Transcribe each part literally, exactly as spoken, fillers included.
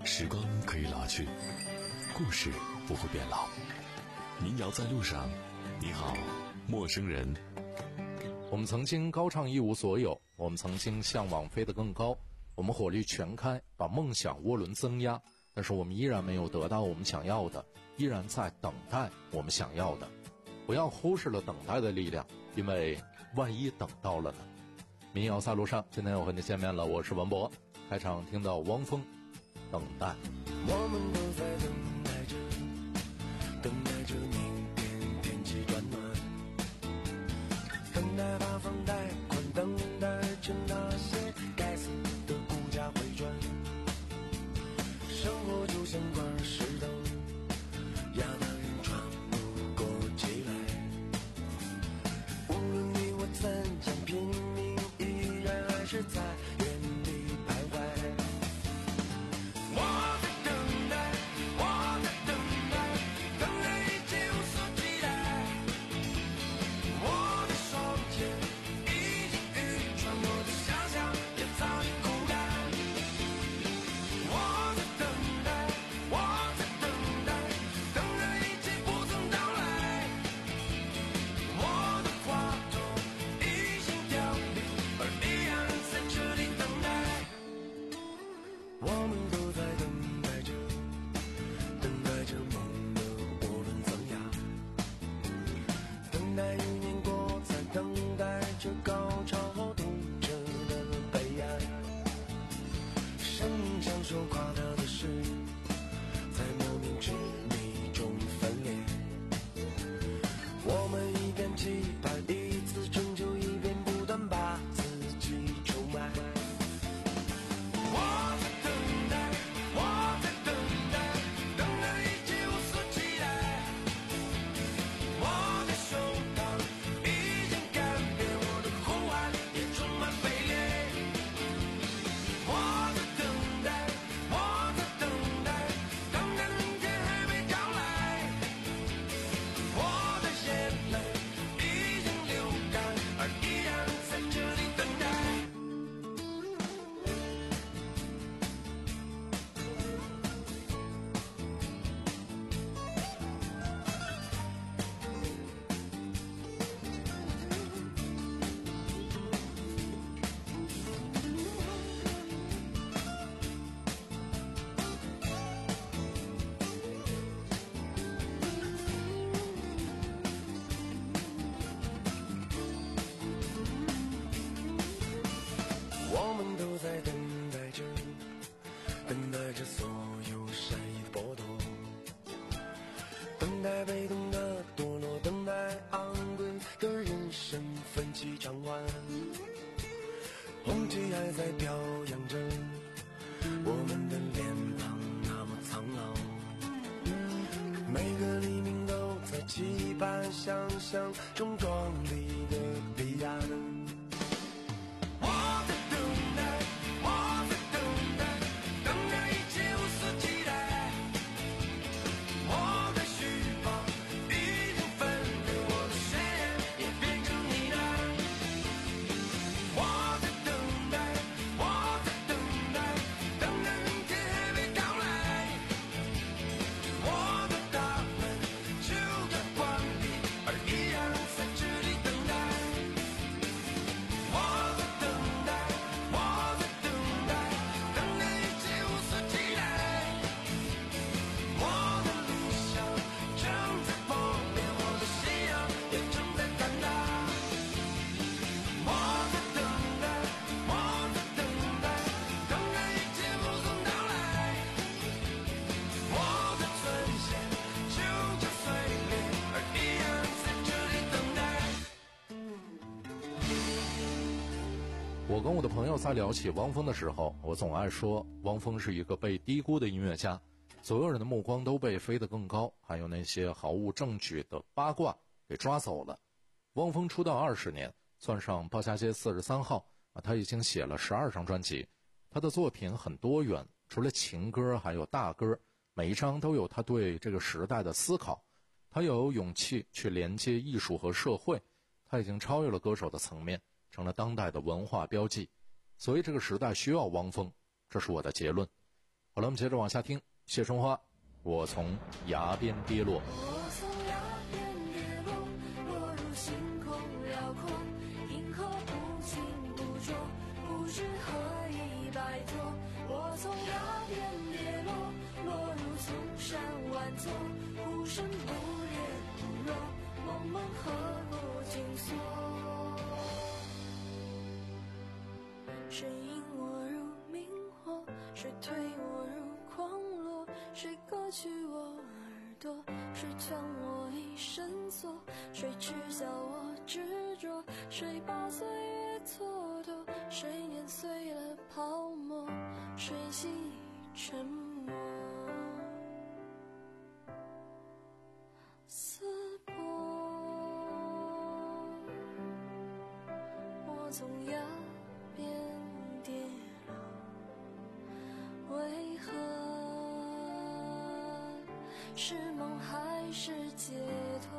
时光可以老去，故事不会变老。民谣在路上，你好，陌生人。 我们曾经高唱一无所有，我们曾经向往飞得更高，我们火力全开，把梦想涡轮增压，但是我们依然没有得到我们想要的，依然在等待我们想要的。不要忽视了等待的力量，因为万一等到了呢？民谣在路上，今天我和你见面了，我是文博。开场听到汪峰，等待。 我们都在等待着，等待着明天天气转暖，等待把房贷款，等待着那些该死的股价回转。生活就像块石头，压得人喘不过气来。无论你我怎样拼命，依然还是在原地徘徊。我在等待，我在等待，等待一切无所期待。我的双肩已经愚蠢，我的想象也早已枯干。我在等待，我在等待，等待一切不曾到来。我的话筒已经凋零，而依然在这里等待。我们都在等待着，等待着梦的涡轮增压，等待一年过，在等待着高潮后痛彻的悲哀。生命像手垮掉的事，在莫名之谜中分裂。我们一边期盼一次成就，一边不断把自己出卖。我在等待，我在等待，等待一切无所期待。我的胸膛已经干瘪，我的呼喊也充满卑劣。我在等待，我在等待，等待明天还没到来。我的眼泪已经流干，而依然在这里等待。我们都在等待着，等待着所有善意的剥夺，等待被动的堕落，等待昂贵的人生奋起偿还。红旗还在飘扬着，我们的脸庞那么苍老，每个黎明都在期盼想象中壮丽的彼岸。我在等待，我在等待，等待一切无所期待。我的虚妄已经分裂，我的宣言也变成呢喃。我在等待，我在等待，等待明天还没到来。我的大门就要关闭，而依然在这里等待。我在等待，我在等待，等待一切无所期待。我的理想正在破灭，我的信仰也正在坍塌。我在等待，我在等待，等待一切不曾到来。我的尊严就要碎裂，而依然在这里等待。 我跟我的朋友在聊起汪峰的时候，我总爱说汪峰是一个被低估的音乐家，所有人的目光都被飞得更高还有那些毫无证据的八卦给抓走了。汪峰出道二十年，算上鲍家街四十三号啊，他已经写了十二张专辑。他的作品很多元，除了情歌还有大歌，每一张都有他对这个时代的思考。他有勇气去连接艺术和社会，他已经超越了歌手的层面，成了当代的文化标记。所以这个时代需要汪峰，这是我的结论。 好了，我们接着往下听谢春花，我从崖边跌落。 我从崖边跌落，落入星空辽阔，银河不清不浊，不知何以摆脱。我从崖边跌落，落入丛山万座，呼声不烈不弱，梦梦何故紧锁。谁引我入明火，谁推我入狂落，谁割去我耳朵，谁将我一身锁，谁耻笑我执着，谁把岁月蹉跎，谁碾碎了泡沫，谁心已沉默。撕破我从崖边跌落，为何是梦还是解脱？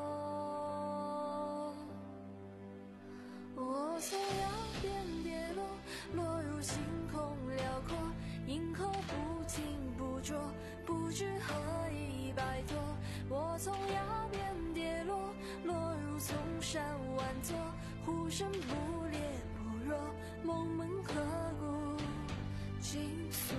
我从崖边跌落，落入星空辽阔，银河不清不浊，不知何以摆脱。我从崖边跌落，落入丛山万座，呼声不烈不弱，梦梦何故紧锁。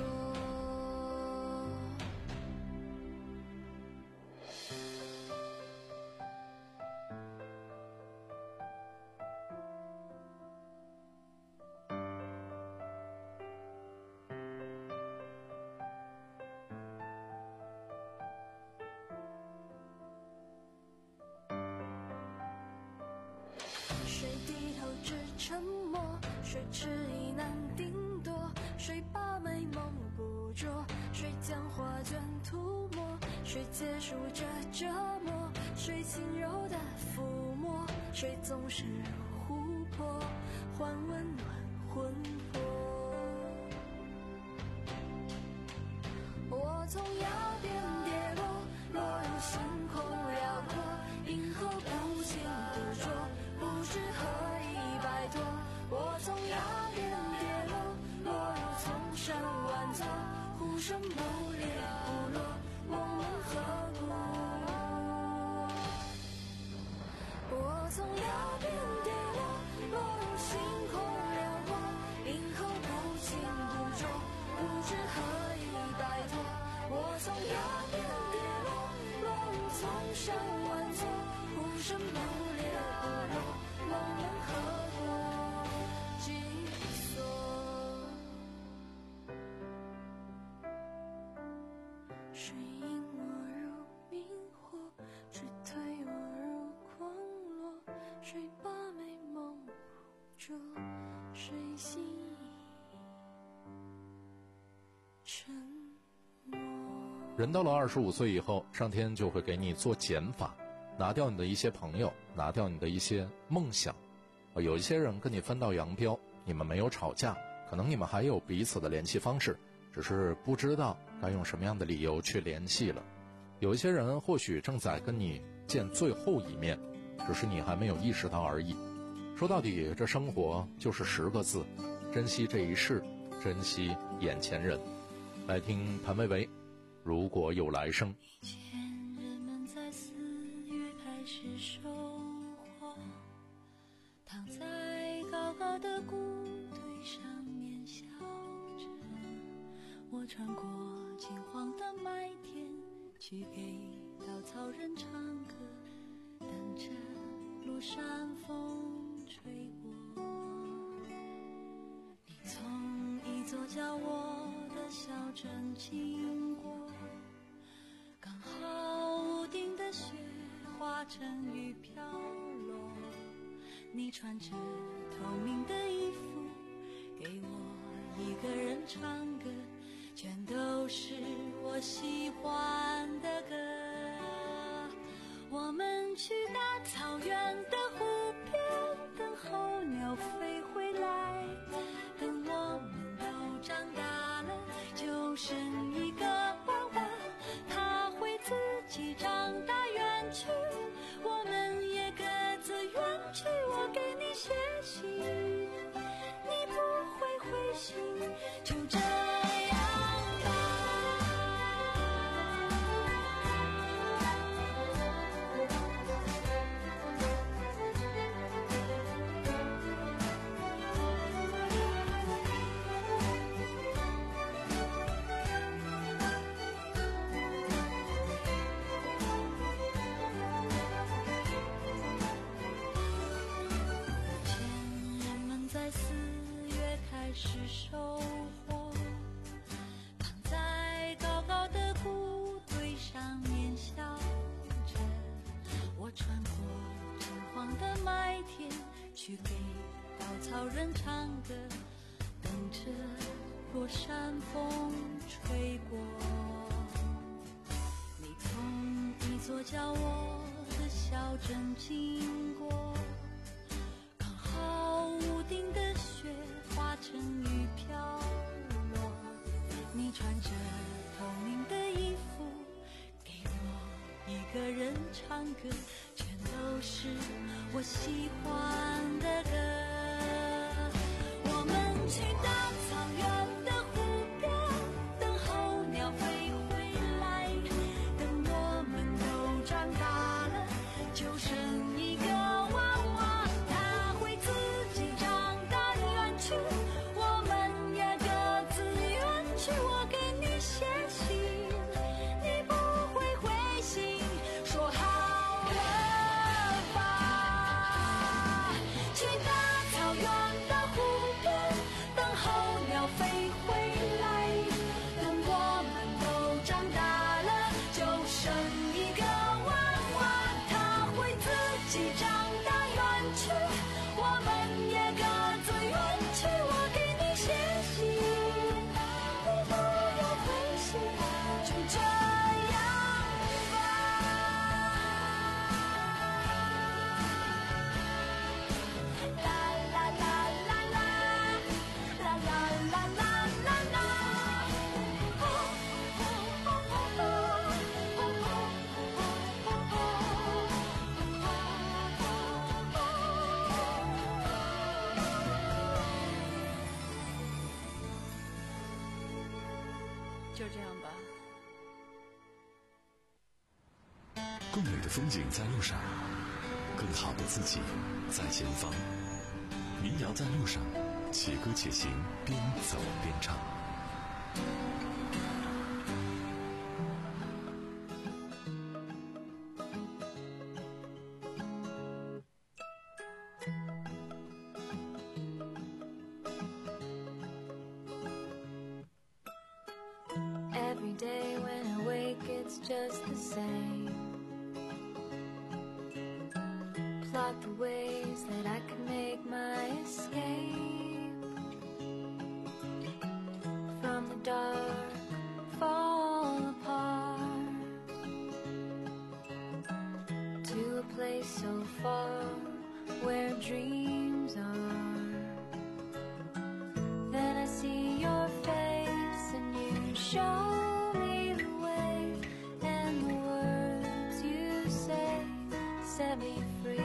谁低头只沉默，谁迟疑难定夺，谁把美梦捕捉，谁将画卷涂抹，谁结束这折磨，谁轻柔的抚摸，谁总是琥珀，换温暖魂魄。我从崖边跌落，落入星空辽阔，银河不清不浊，不知何以摆脱。我从崖边跌落，落入丛山万座，呼声不烈不落，梦梦何故？我从崖边跌落，落入星空辽阔，银河不清不浊，不知何以摆脱。我从崖边跌落，落入丛山万座，呼声不烈不落，梦梦何故紧锁。谁引我入明火，谁推我入狂落，谁把美梦捕捉，谁心已沉默。 人到了二十五岁以后，上天就会给你做减法，拿掉你的一些朋友，拿掉你的一些梦想。有一些人跟你分道扬镳，你们没有吵架，可能你们还有彼此的联系方式，只是不知道该用什么样的理由去联系了。有一些人或许正在跟你见最后一面，只是你还没有意识到而已。说到底，这生活就是十个字：珍惜这一世，珍惜眼前人。来听谭维维，如果有来生。 以前人们在四月开始收获，躺在高高的谷堆上面笑着。我穿过金黄的麦田，去给稻草人唱歌，等着路上风吹过。你从一座叫我的小镇经过，刚好屋顶的雪化成雨飘落。你穿着透明的衣服，给我一个人唱歌，全都是我喜欢的歌。我们去大草原的湖边，等候鸟飞回来，等我们都长大了，就剩一个娃娃，他会自己长大远去，我们也各自远去。我给你写信，你不会回信，就这样吧。 开始收获。躺在高高的谷堆上面笑着，我穿过金黄的麦田，去给稻草人唱歌，等着落山风吹过。你从一座叫我的小镇经过，刚好屋顶的雪化成雨飘落。你穿着透明的衣服，给我一个人唱歌，全都是我喜欢的歌。我们去大草原的湖边，等候鸟飞回来，等我们都长大了，就剩一个娃娃，它会自己长大远去，我们也各自远去。我给你写信，你不会回信，说好了吧。去大草原的湖边，等候鸟飞回来，等我们都长大了，就剩一个娃娃，它会自己长大远去，我们也各自远去。我给你写信，你不要回信，就这样吧。啦啦啦啦啦，啦啦啦啦啦啦。哦哦哦哦哦就这样吧。 更美的风景在路上，更好的自己在前方。民谣在路上，且歌且行，边走边唱。 Every day when I wake, it's just the same. Plot the ways that I can make my escape from the dark, fall apart to a place so far where dreams are. Then I see your face and you show me the way, and the words you say set me free.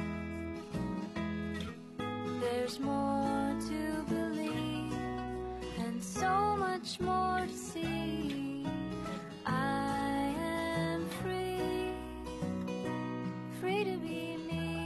There's more to believe and so much more to see. I am free, free to be me.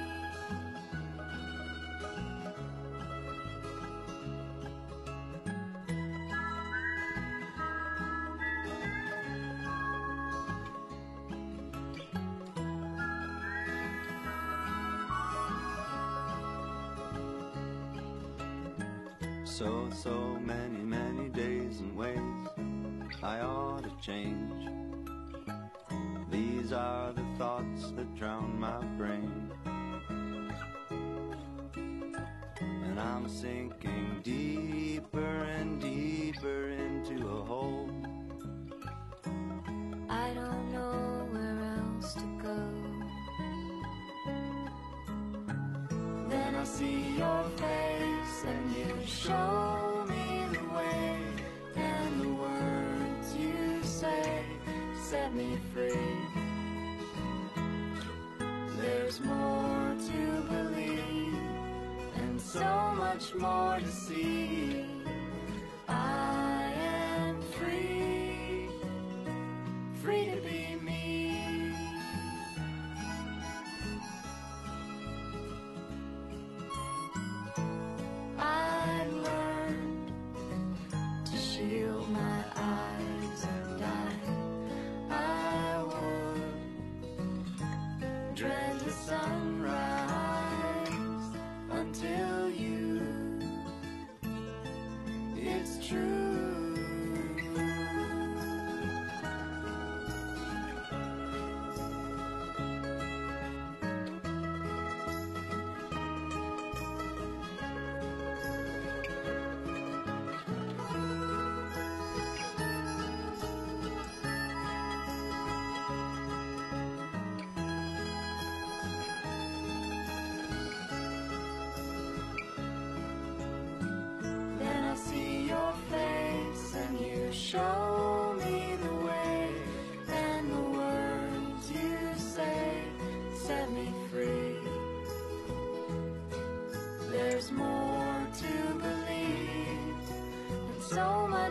So, so many, many days and ways I ought to change. These are the thoughts that drown my brain, and I'm sinking deeper and deeper into a hole. I don't know where else to go. Then I see your face and you show me the way, and the words you say set me free. There's more to believe and so much more to see. I am free, free to be me. I learned to shield my eyes and I, I would dread the sunrise until you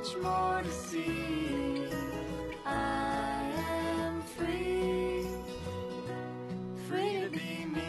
much more to see. I am free, free to be me.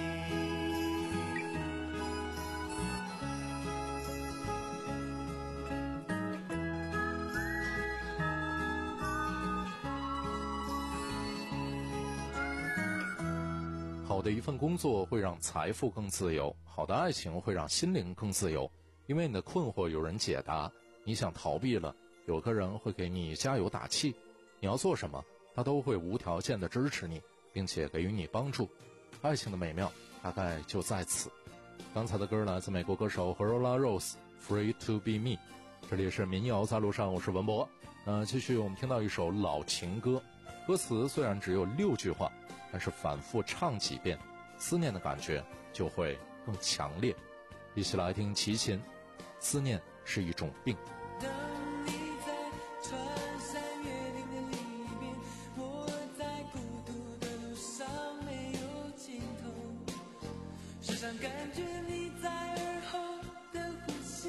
好的一份工作会让财富更自由，好的爱情会让心灵更自由。因为你的困惑有人解答，你想逃避了，有个人会给你加油打气。你要做什么，他都会无条件地支持你，并且给予你帮助。爱情的美妙大概就在此。刚才的歌来自美国歌手 Horola Rose Free to be me。 这里是民谣在路上，我是文博。呃，继续我们听到一首老情歌，歌词虽然只有六句话，但是反复唱几遍，思念的感觉就会更强烈。一起来听齐秦，思念是一种病。 当你在穿山越岭的另一边，我在孤独的路上没有尽头，时常感觉你在耳后的呼吸，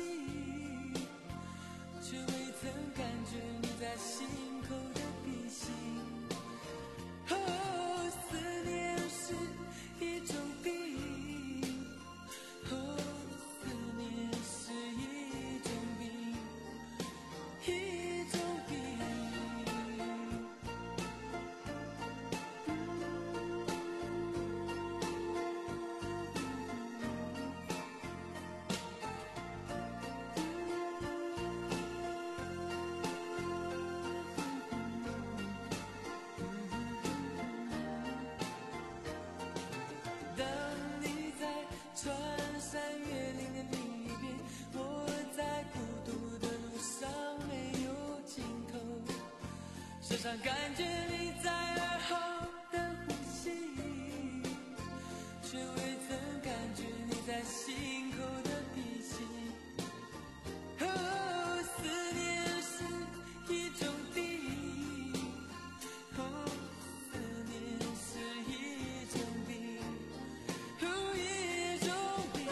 却未曾感觉你在心口的鼻息。哦，思念是一种病，哦，思念是一种病，一种病。当你在穿山越岭的另一边，我在孤独的路上没有尽头，时常感觉你在耳后的呼吸，却未曾感觉你在心口的鼻息。哦，思念是一种病，哦，思念是一种病，哦，一种病。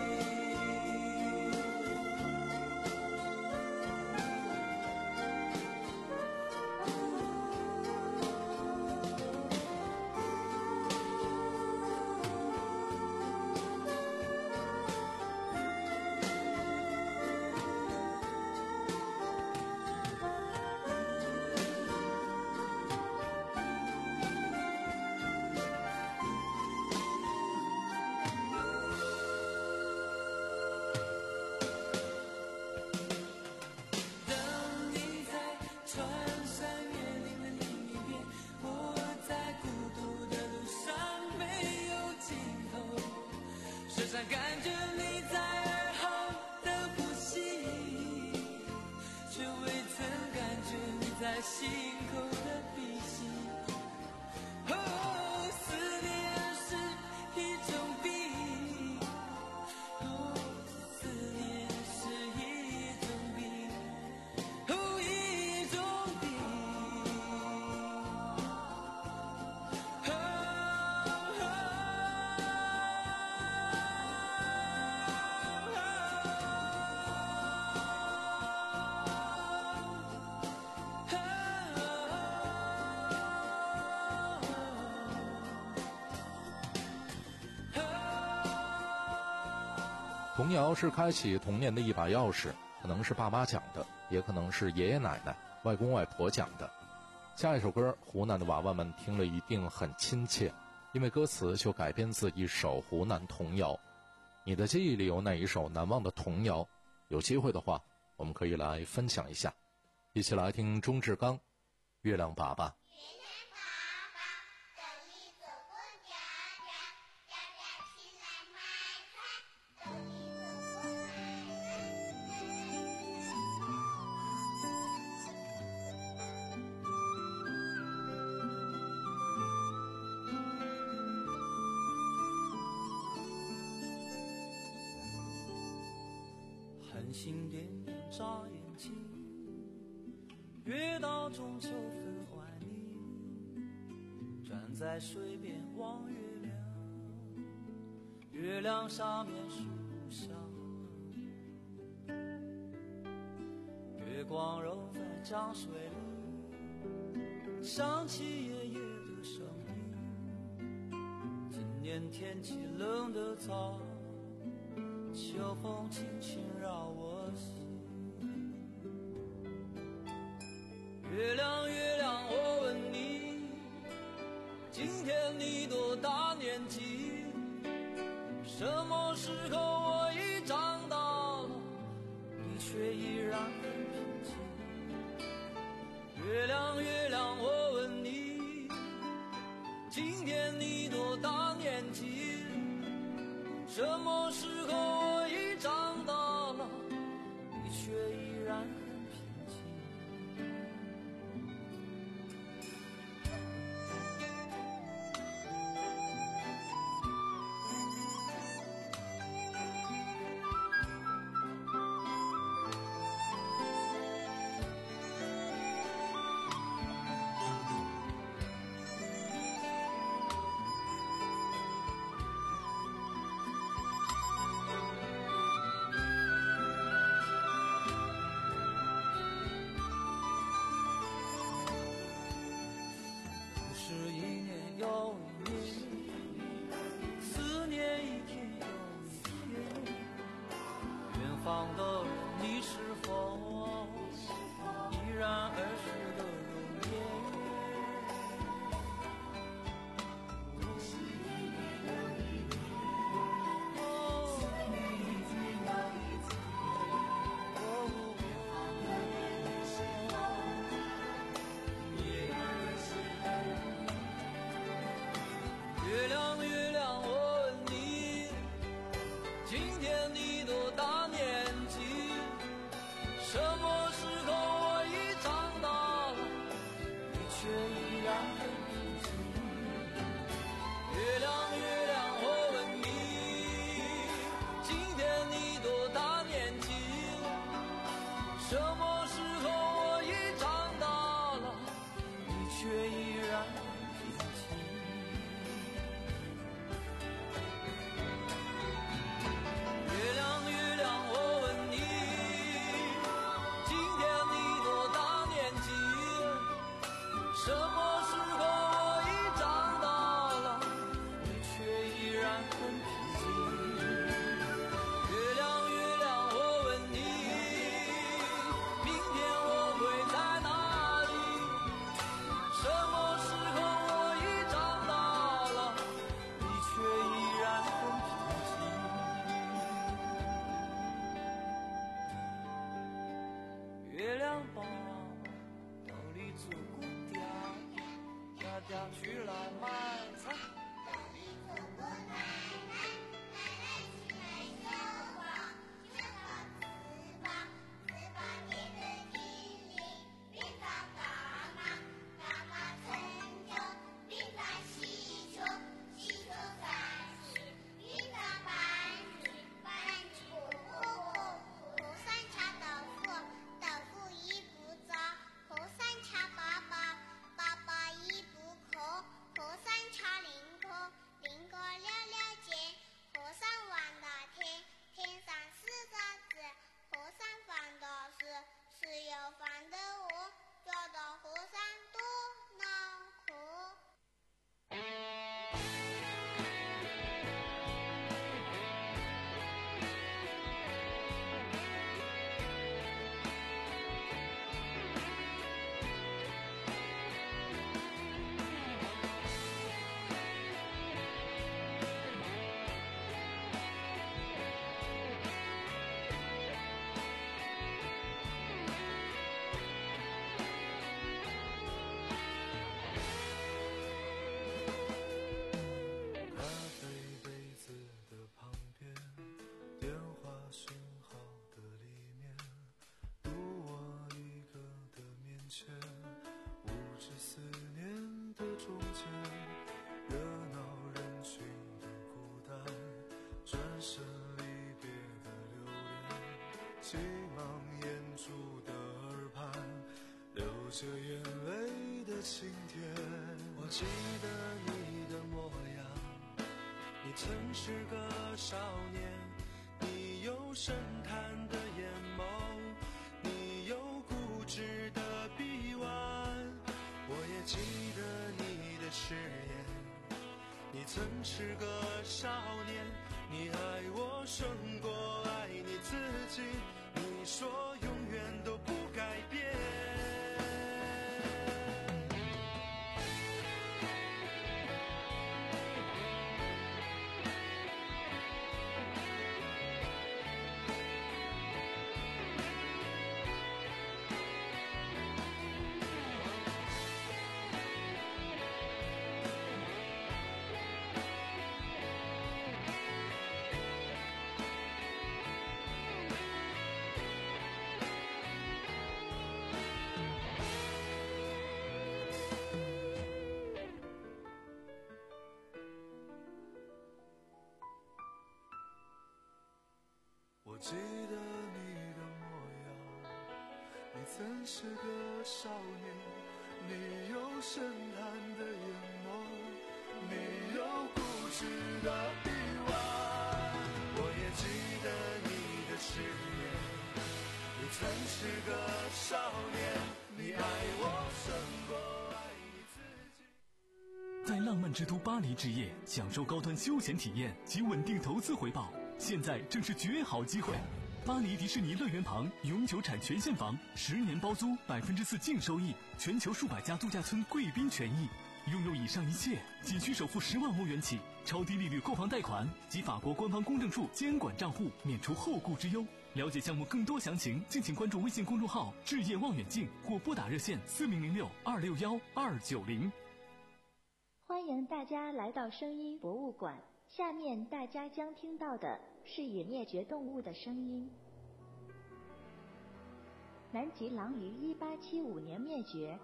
当你在穿山越岭的另一边，我在孤独的路上没有尽头，时常感觉你在耳后的呼吸，却未曾感觉你在心口的鼻息。哦，思念是一种病，哦，思念是一种病，哦，一种病。哦童谣是开启童年的一把钥匙，可能是爸妈讲的，也可能是爷爷奶奶、外公外婆讲的。下一首歌，湖南的娃娃们听了一定很亲切，因为歌词就改编自一首湖南童谣。你的记忆里有哪一首难忘的童谣？有机会的话，我们可以来分享一下。一起来听钟志刚《月亮粑粑》。 繁星点点眨眼睛，月到中秋分怀里，站在水边望月亮，月亮上面是故乡。月光揉在江水里，想起爷爷的声音。今年天气冷得早，秋风轻轻绕我心。月亮月亮我问你，今天你多大年纪？什么时候我已长大了，你却依然很平静。月亮月亮我问你，今天你多大年纪？什么时候我已长大了，你却依然很平静。是一年又一年，思念一天又一天。远方的人，你是否依然儿时的容颜？是一年又一年，思念一天又一天。远方的人，你是否依然儿时的容颜？月亮月亮我问你，今天你多大年纪？什么时候我已长大了，你却依然很平静。月亮月亮我问你，今天你多大年纪？什么时候我已长大了，你却依然很平静。月亮月亮我问你，今天你多大年纪？什么时候我已长大了，你却依然很平静。月亮月亮我问你，明天我会在哪里？什么时候我已长大了，你却依然很平静。月亮把兜里做过嗲嗲嗲去来买菜。 是有饭的我，找到火山多恼火。 着眼泪的晴天，我记得你的模样，你曾是个少年，你有深潭的眼眸，你有孤曾是个少年，你爱我胜过爱你自己，你说永远都不改变。我记得你的模样，你曾是个少年，你有深潭的眼眸，你有固执的欲望。我也记得你的誓言，你曾是个少年，你爱我胜过爱你自己。 在浪漫之都巴黎之夜，享受高端休闲体验及稳定投资回报，现在正是绝好机会！巴黎迪士尼乐园旁永久产权现房，十年包租，百分之四净收益，全球数百家度假村贵宾权益，拥有以上一切，仅需首付十万欧元起，超低利率购房贷款及法国官方公证处监管账户，免除后顾之忧。了解项目更多详情，敬请关注微信公众号“置业望远镜”或拨打热线四零零六二六幺二九零。 欢迎大家来到声音博物馆。下面大家将听到的是已灭绝动物的声音。南极狼于一八七五年灭绝，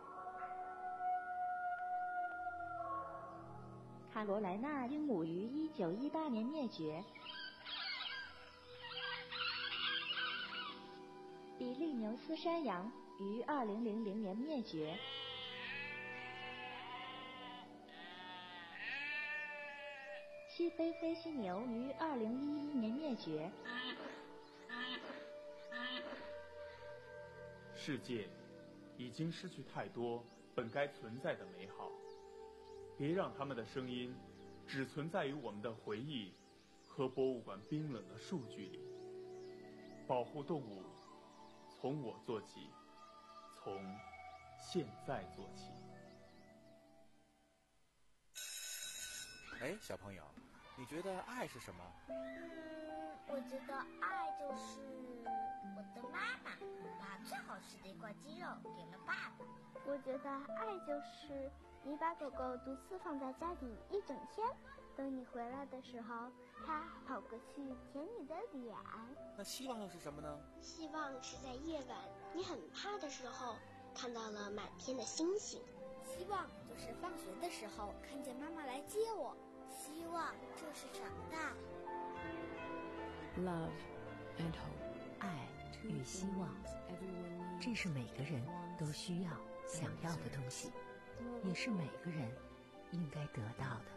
卡罗莱纳鹦鹉于一九一八年灭绝，比利牛斯山羊于二零零零年灭绝。西非飞犀牛于二零一一年灭绝。 世界已经失去太多本该存在的美好，别让他们的声音只存在于我们的回忆和博物馆冰冷的数据里。保护动物，从我做起，从现在做起。 哎，小朋友，你觉得爱是什么？ 嗯，我觉得爱就是我的妈妈把最好吃的一块鸡肉给了爸爸。 我觉得爱就是你把狗狗独自放在家里一整天，等你回来的时候，它跑过去舔你的脸。 那希望又是什么呢？ 希望是在夜晚你很怕的时候，看到了满天的星星。 希望就是放学的时候看见妈妈来接我。 希望就是长大。 Love and hope， 爱与希望，这是每个人都需要、想要的东西，也是每个人应该得到的。